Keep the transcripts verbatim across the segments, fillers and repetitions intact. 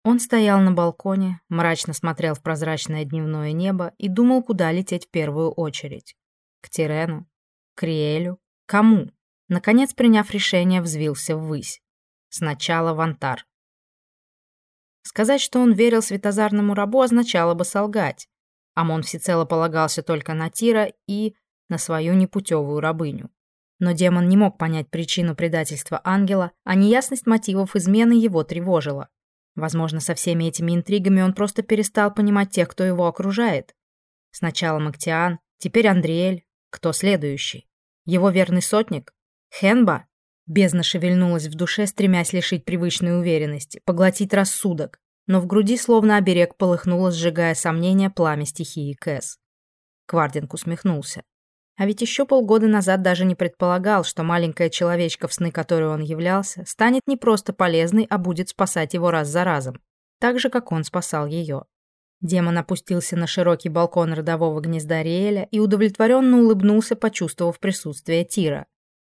Он стоял на балконе, мрачно смотрел в прозрачное дневное небо и думал, куда лететь в первую очередь. К Тирену? К Риэлю? Кому? Наконец, приняв решение, взвился ввысь. Сначала в Антар. Сказать, что он верил светозарному рабу, означало бы солгать. Амон всецело полагался только на Тира и на свою непутевую рабыню. Но демон не мог понять причину предательства ангела, а неясность мотивов измены его тревожила. Возможно, со всеми этими интригами он просто перестал понимать тех, кто его окружает. Сначала Мактиан, теперь Андриэль. Кто следующий? Его верный сотник? Хенба? Бездна шевельнулась в душе, стремясь лишить привычной уверенности, поглотить рассудок, но в груди словно оберег полыхнуло, сжигая сомнения пламя стихии Кэс. Квардинг усмехнулся. А ведь еще полгода назад даже не предполагал, что маленькая человечка, в сны которой он являлся, станет не просто полезной, а будет спасать его раз за разом, так же, как он спасал ее. Демон опустился на широкий балкон родового гнезда Риэля и удовлетворенно улыбнулся, почувствовав присутствие Тира.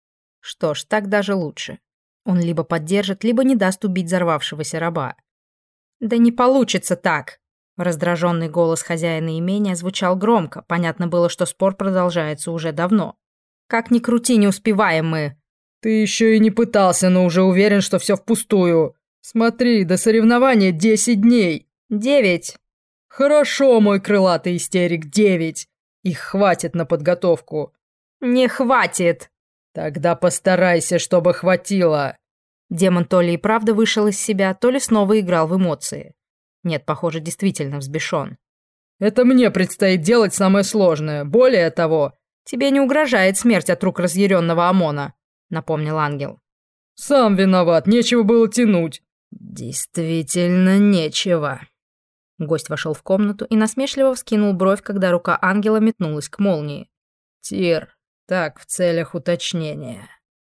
Что ж, так даже лучше. Он либо поддержит, либо не даст убить взорвавшегося раба. «Да не получится так!» Раздраженный голос хозяина имения звучал громко, понятно было, что спор продолжается уже давно. «Как ни крути, не успеваем мы!» «Ты еще и не пытался, но уже уверен, что все впустую. Смотри, до соревнования десять дней!» «Девять!» «Хорошо, мой крылатый истерик, девять! Их хватит на подготовку!» «Не хватит!» «Тогда постарайся, чтобы хватило!» Демон то ли и правда вышел из себя, то ли снова играл в эмоции. Нет, похоже, действительно взбешен. «Это мне предстоит делать самое сложное. Более того...» «Тебе не угрожает смерть от рук разъяренного Амона», — напомнил ангел. «Сам виноват, нечего было тянуть». «Действительно нечего». Гость вошел в комнату и насмешливо вскинул бровь, когда рука ангела метнулась к молнии. «Тир, так, в целях уточнения.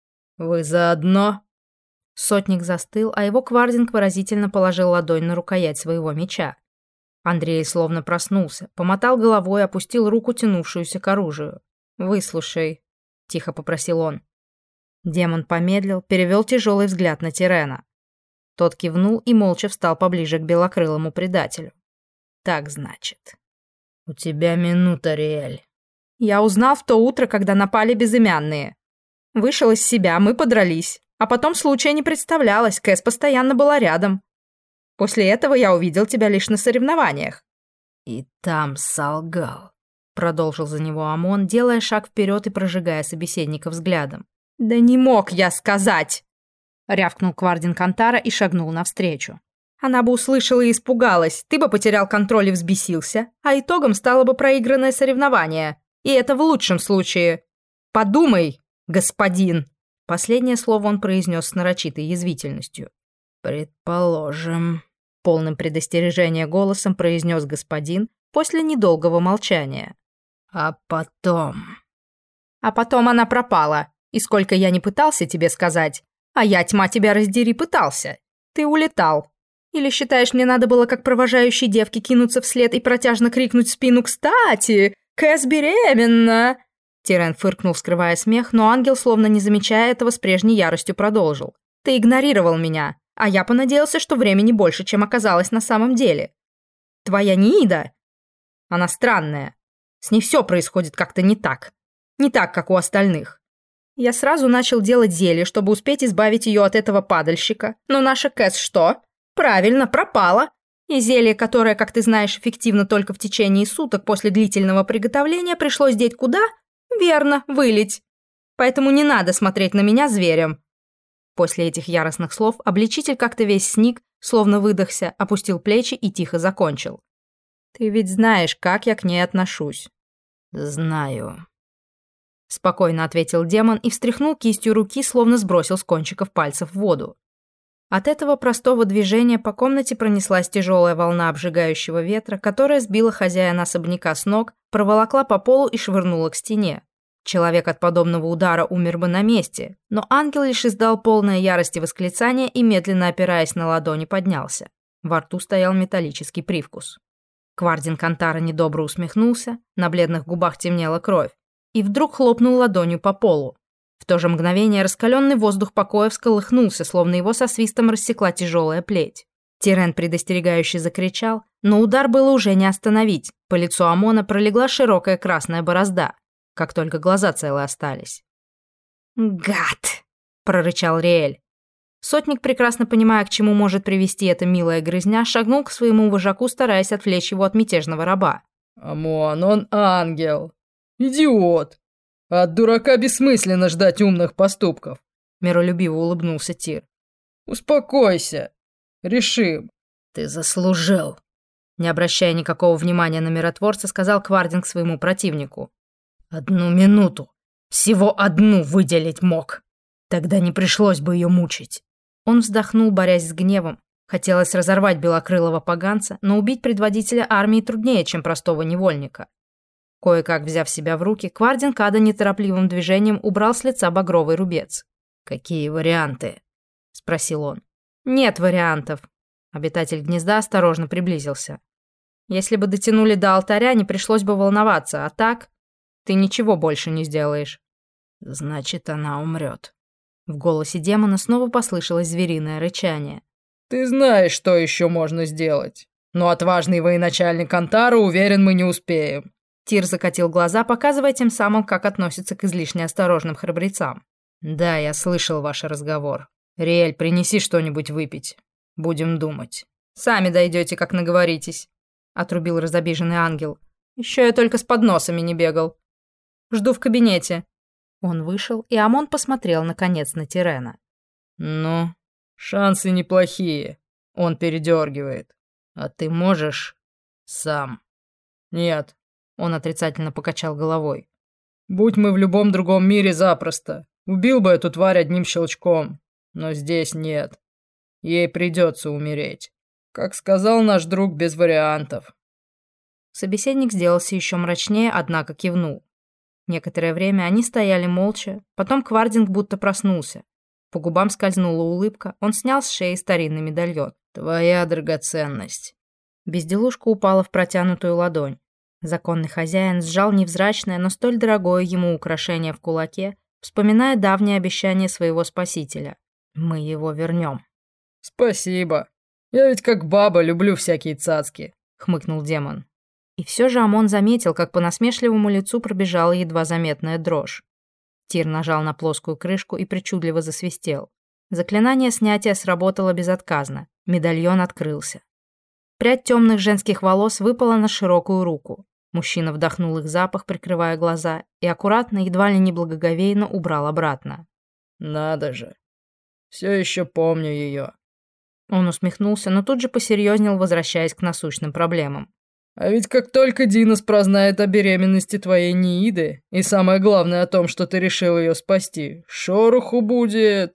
Вы заодно?» Сотник застыл, а его Квардинг выразительно положил ладонь на рукоять своего меча. Андрей словно проснулся, помотал головой и опустил руку, тянувшуюся к оружию. «Выслушай», — тихо попросил он. Демон помедлил, перевел тяжелый взгляд на Тирена. Тот кивнул и молча встал поближе к белокрылому предателю. «Так, значит. У тебя минута, Риэль». «Я узнал в то утро, когда напали безымянные. Вышел из себя, мы подрались. А потом случая не представлялось, Кэс постоянно была рядом. После этого я увидел тебя лишь на соревнованиях». «И там солгал», — продолжил за него Амон, делая шаг вперед и прожигая собеседника взглядом. «Да не мог я сказать!» — рявкнул Квардинг Антара и шагнул навстречу. «Она бы услышала и испугалась, ты бы потерял контроль и взбесился, а итогом стало бы проигранное соревнование. И это в лучшем случае. Подумай, господин!» Последнее слово он произнес с нарочитой язвительностью. «Предположим», — полным предостережения голосом произнес господин после недолгого молчания. «А потом...» «А потом она пропала, и сколько я не пытался тебе сказать, а я, тьма тебя раздери, пытался. Ты улетал. Или считаешь, мне надо было как провожающей девке кинуться вслед и протяжно крикнуть в спину: «Кстати, Кэс беременна!» Тирен фыркнул, скрывая смех, но ангел, словно не замечая этого, с прежней яростью продолжил. «Ты игнорировал меня, а я понадеялся, что времени больше, чем оказалось на самом деле. Твоя Ниида, она странная. С ней все происходит как-то не так. Не так, как у остальных. Я сразу начал делать зелье, чтобы успеть избавить ее от этого падальщика. Но наша Кэс что? Правильно, пропала. И зелье, которое, как ты знаешь, эффективно только в течение суток после длительного приготовления, пришлось деть куда? Верно, вылить. Поэтому не надо смотреть на меня зверем». После этих яростных слов обличитель как-то весь сник, словно выдохся, опустил плечи и тихо закончил. «Ты ведь знаешь, как я к ней отношусь». «Знаю», — спокойно ответил демон и встряхнул кистью руки, словно сбросил с кончиков пальцев в воду. От этого простого движения по комнате пронеслась тяжелая волна обжигающего ветра, которая сбила хозяина особняка с ног, проволокла по полу и швырнула к стене. Человек от подобного удара умер бы на месте, но ангел лишь издал полное ярости восклицание и, медленно опираясь на ладони, поднялся. Во рту стоял металлический привкус. Квардинг Антара недобро усмехнулся, на бледных губах темнела кровь, и вдруг хлопнул ладонью по полу. В то же мгновение раскаленный воздух покоя всколыхнулся, словно его со свистом рассекла тяжелая плеть. Тирен предостерегающе закричал, но удар было уже не остановить. По лицу Амона пролегла широкая красная борозда, как только глаза целы остались. «Гад!» — прорычал Риэль. Сотник, прекрасно понимая, к чему может привести эта милая грызня, шагнул к своему вожаку, стараясь отвлечь его от мятежного раба. «Амон, он ангел! Идиот! От дурака бессмысленно ждать умных поступков!» Миролюбиво улыбнулся Тир. «Успокойся! Решим!» «Ты заслужил!» Не обращая никакого внимания на миротворца, сказал Квардинг своему противнику. «Одну минуту! Всего одну выделить мог! Тогда не пришлось бы ее мучить!» Он вздохнул, борясь с гневом. Хотелось разорвать белокрылого поганца, но убить предводителя армии труднее, чем простого невольника. Кое-как взяв себя в руки, Квардинг Ада неторопливым движением убрал с лица багровый рубец. «Какие варианты?» — спросил он. «Нет вариантов». Обитатель гнезда осторожно приблизился. «Если бы дотянули до алтаря, не пришлось бы волноваться, а так ты ничего больше не сделаешь». «Значит, она умрет». В голосе демона снова послышалось звериное рычание. «Ты знаешь, что еще можно сделать. Но отважный военачальник Антара уверен, мы не успеем». Тир закатил глаза, показывая тем самым, как относится к излишне осторожным храбрецам. «Да, я слышал ваш разговор. Риэль, принеси что-нибудь выпить. Будем думать». «Сами дойдете, как наговоритесь», — отрубил разобиженный ангел. «Еще я только с подносами не бегал. Жду в кабинете». Он вышел, и Амон посмотрел, наконец, на Тирена. «Ну, шансы неплохие. Он передергивает. А ты можешь сам?» «Нет», — он отрицательно покачал головой. «Будь мы в любом другом мире, запросто. Убил бы эту тварь одним щелчком. Но здесь нет. Ей придется умереть. Как сказал наш друг, без вариантов». Собеседник сделался еще мрачнее, однако кивнул. Некоторое время они стояли молча, потом Квардинг будто проснулся. По губам скользнула улыбка, он снял с шеи старинный медальон. «Твоя драгоценность». Безделушка упала в протянутую ладонь. Законный хозяин сжал невзрачное, но столь дорогое ему украшение в кулаке, вспоминая давнее обещание своего спасителя. «Мы его вернем». «Спасибо. Я ведь как баба люблю всякие цацки», — хмыкнул демон. И все же Амон заметил, как по насмешливому лицу пробежала едва заметная дрожь. Тир нажал на плоскую крышку и причудливо засвистел. Заклинание снятия сработало безотказно. Медальон открылся. Прядь темных женских волос выпала на широкую руку. Мужчина вдохнул их запах, прикрывая глаза, и аккуратно, едва ли не благоговейно убрал обратно. «Надо же. Все еще помню ее». Он усмехнулся, но тут же посерьезнел, возвращаясь к насущным проблемам. «А ведь как только Динос прознает о беременности твоей Неиды, и самое главное о том, что ты решил ее спасти, шороху будет.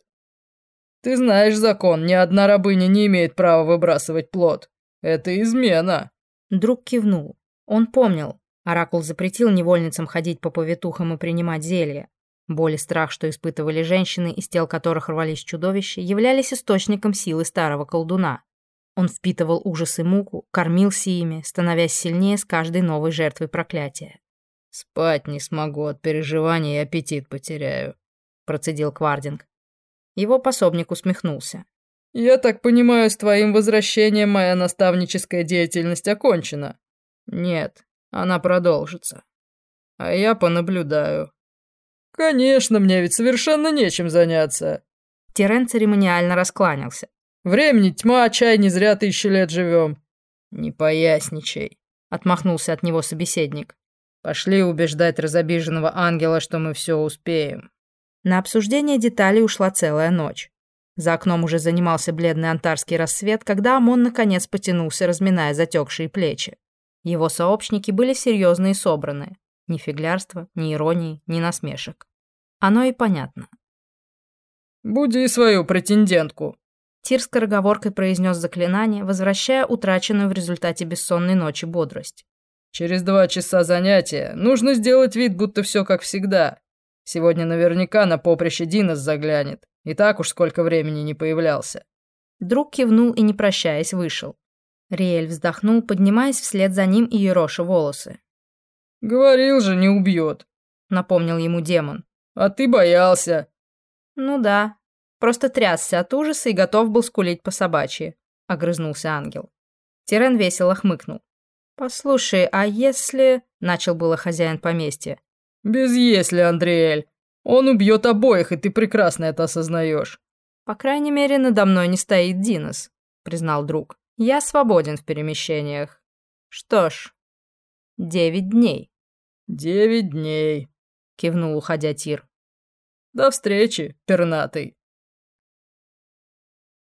Ты знаешь закон, ни одна рабыня не имеет права выбрасывать плод. Это измена». Друг кивнул. Он помнил. Оракул запретил невольницам ходить по повитухам и принимать зелья. Боль и страх, что испытывали женщины, из тел которых рвались чудовища, являлись источником силы старого колдуна. Он впитывал ужас и муку, кормился ими, становясь сильнее с каждой новой жертвой проклятия. «Спать не смогу от переживаний и аппетит потеряю», — процедил Квардинг. Его пособник усмехнулся. «Я так понимаю, с твоим возвращением моя наставническая деятельность окончена?» «Нет, она продолжится. А я понаблюдаю». «Конечно, мне ведь совершенно нечем заняться». Тирен церемониально раскланялся. «Времени тьма, чай, не зря тысячу лет живем». «Не поясничай», — отмахнулся от него собеседник. «Пошли убеждать разобиженного ангела, что мы все успеем». На обсуждение деталей ушла целая ночь. За окном уже занимался бледный антарский рассвет, когда Амон наконец потянулся, разминая затекшие плечи. Его сообщники были серьезны и собраны. Ни фиглярства, ни иронии, ни насмешек. Оно и понятно. «Буди свою претендентку», — Тир скороговоркой произнес заклинание, возвращая утраченную в результате бессонной ночи бодрость. «Через два часа занятия нужно сделать вид, будто все как всегда. Сегодня наверняка на поприще Динос заглянет. И так уж сколько времени не появлялся». Друг кивнул и, не прощаясь, вышел. Риэль вздохнул, поднимаясь вслед за ним и ероша волосы. «Говорил же, не убьет», — напомнил ему демон. «А ты боялся». «Ну да, просто трясся от ужаса и готов был скулить по собачьи». — огрызнулся ангел. Тирен весело хмыкнул. «Послушай, а если...» — начал было хозяин поместья. «Без «если», Андриэль. Он убьет обоих, и ты прекрасно это осознаешь». «По крайней мере, надо мной не стоит Динос», — признал друг. «Я свободен в перемещениях. Что ж, девять дней». «Девять дней», — кивнул, уходя Тир. «До встречи, пернатый».